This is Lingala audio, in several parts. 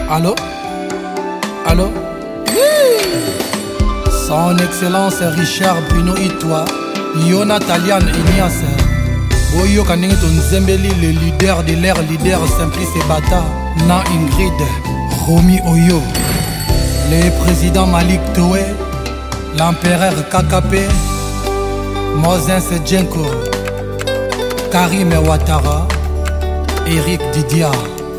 Allô? Allô? Son Excellence Richard Bruno Itwa, Yona Talian Ignace, Boyo Kaningi Tonzembeli, le leader de l'ère, leader Simplice Bata, Na Ingrid, Romy Oyo, le président Malik Toé, l'empereur KKP, Moses Djenko, Karim Ouattara, Eric Didia,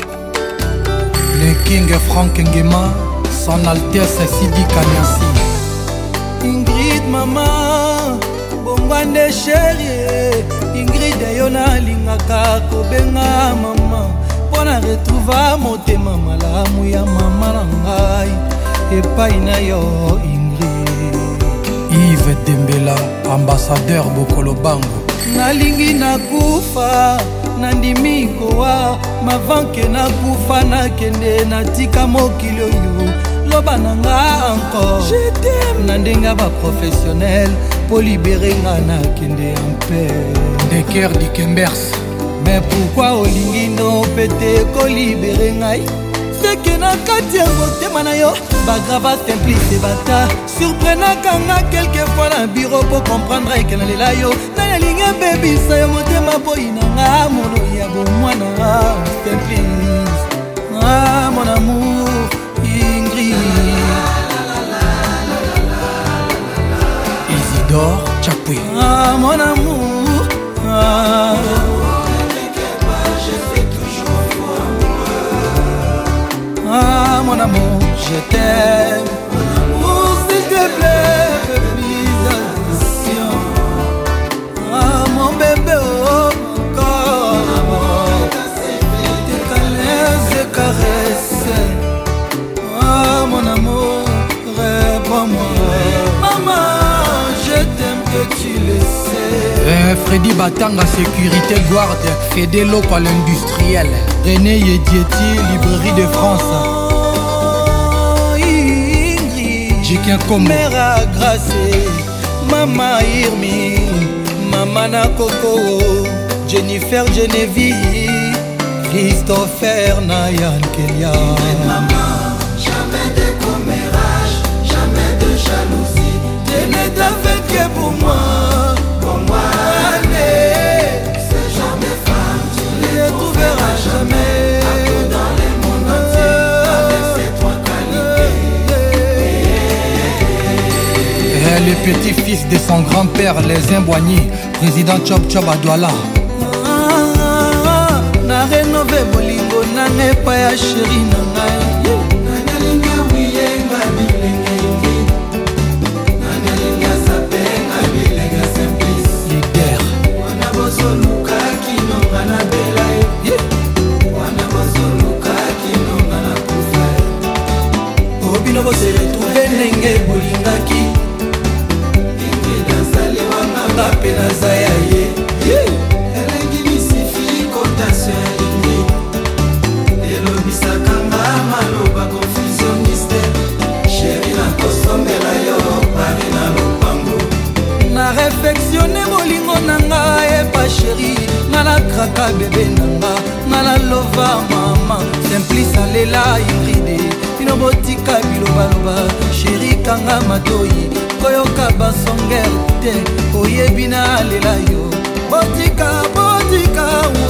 le King Frank Ngema, son Altesse Sidi Kanyasi. Ingrid mama, bongwande chérie, Ingrid yona lingaka kobenga mama, pona retrouva motema malamu ya mama na ngai, epai na yo Ingrid. Yves Dembela, ambassadeur Bokolo Bango. Nalingi nakufa, nandimi kowa, mavanke nakufa nakende natika mokili oyo. Loba nanga encore, je t'aime. Nandenga ba professionnel, pour libérer ngana kende en paix. Des cœurs du Kembers. Mais pourquoi olingi no pete ko libérer ngai? C'est que na kati ya motema na yo, bagrava Simplice Bata. Surprenant kanga quelquefois na bureau pour comprendre que na lela yo. Na yalinga baby sa yo motema boy na nga mono ya bo mwana Simplice. Ah mon amour. Isidore Tchapoué. Ah mon amour, ah. Je fais toujours faux amoureux. Ah mon amour, je t'aime. Oh s'il te plaît, please attention. Ah mon bébé, oh mon corps. Tes caresses, caresses. Ah mon amour, réponds-moi. Maman, je t'aime que tu le sais. Freddy Batanga, sécurité guarde. Fédé Loco à l'industriel. René Yedieti, librairie de France. Ingrid, Jikin Kombo. Mère à Gracé, Maman Irmi, Maman Nakoko, Jennifer Genevieve, Christopher Nayan Kelia. Maman, jamais de commérage, jamais de jalousie. Tu n'es fait que pour moi. Pour moi, Allez, ce genre de femme, tu ne les les trouveras jamais. partout dans le monde entier, avec ces trois qualités. Le petit-fils de son grand-père, les Imboigny, président Chop Chop à Douala. Na rénové bolingo na nepa ya chéri na ngai. Nanalinga wiyenga bilenga ingi, nanalinga sapenga bilenga Simplice. Leader. Wana bozo luka kino ngana belai, wana bozo luka kino ngana kufa. Obino bo se retrouver ndenge bolingaki. Ingrid azali wanga Ngape na zaya ye. elengi misifi kotasio ya lingi, elobisaka nga maloba confusionniste. Sheri nakosomela yo pari na lopango. Na réflexionne bolingo na nga epa chéri. Nga na kraka bebe na nga, nga na lova mama. Simplice alela Ingrid, bino botika bilobaloba. Chéri kanga matoi, koyoka basonger te. Oyebi na alela yo, botika botika.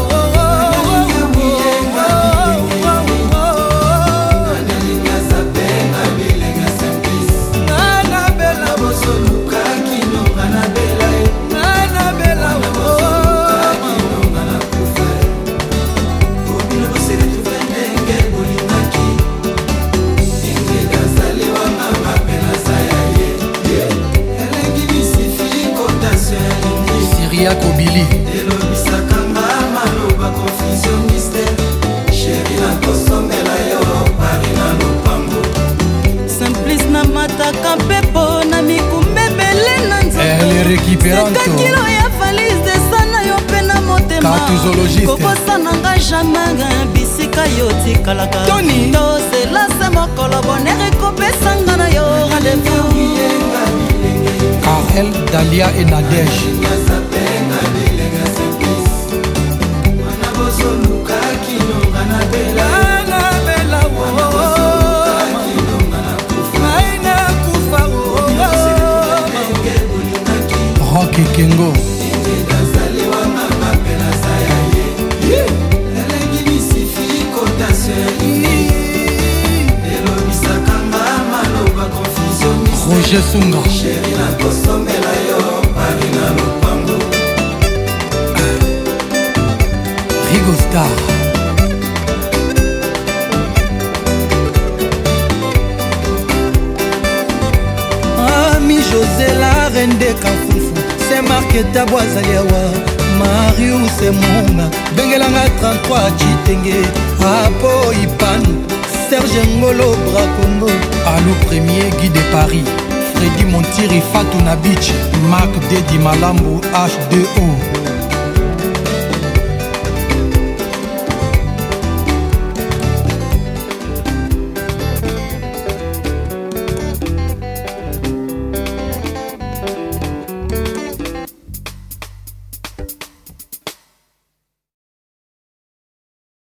Nanalinga sapenga bilenga Simplice. Nana bela Bozo luka kino ngana belai, nana bela kino ngana kufa. Obino bose retrouve ndenge bolingaki. Ingrid azali wanga mape na zaya ye. Elengi misifi kotasio ya lingi, Syria Kobili. elobisaka nga maloba confusionniste. Sheri nakosomela yo pari na lopango. Simplice na mataka mpepo na mikumbebele na Elle récupérante. kilo ya valise de sana yo mpe na motema Cartozoologiste. kokosana nga jamais bisika yo tikalaka Tony. toselase mokolo bonere ekopesanga na yo rendez-vous. Karel, Dalia et Nadège. Sapenga bilenga Simplice. Wana bozo luka kino ngana belai, nana bela Roger Sunga sheri nakosomela yo pari na lopango Rigo Star Ami José la reine de Kafufu c'est marqué tabwazali awa Marius Munga bengelanga 33 Chitenge Apo Ipanu Serge Ngolo Brakongo Allo Premier Guy de Paris Freddy Montiri Fatou Beach Marc Dedi Malambo H2O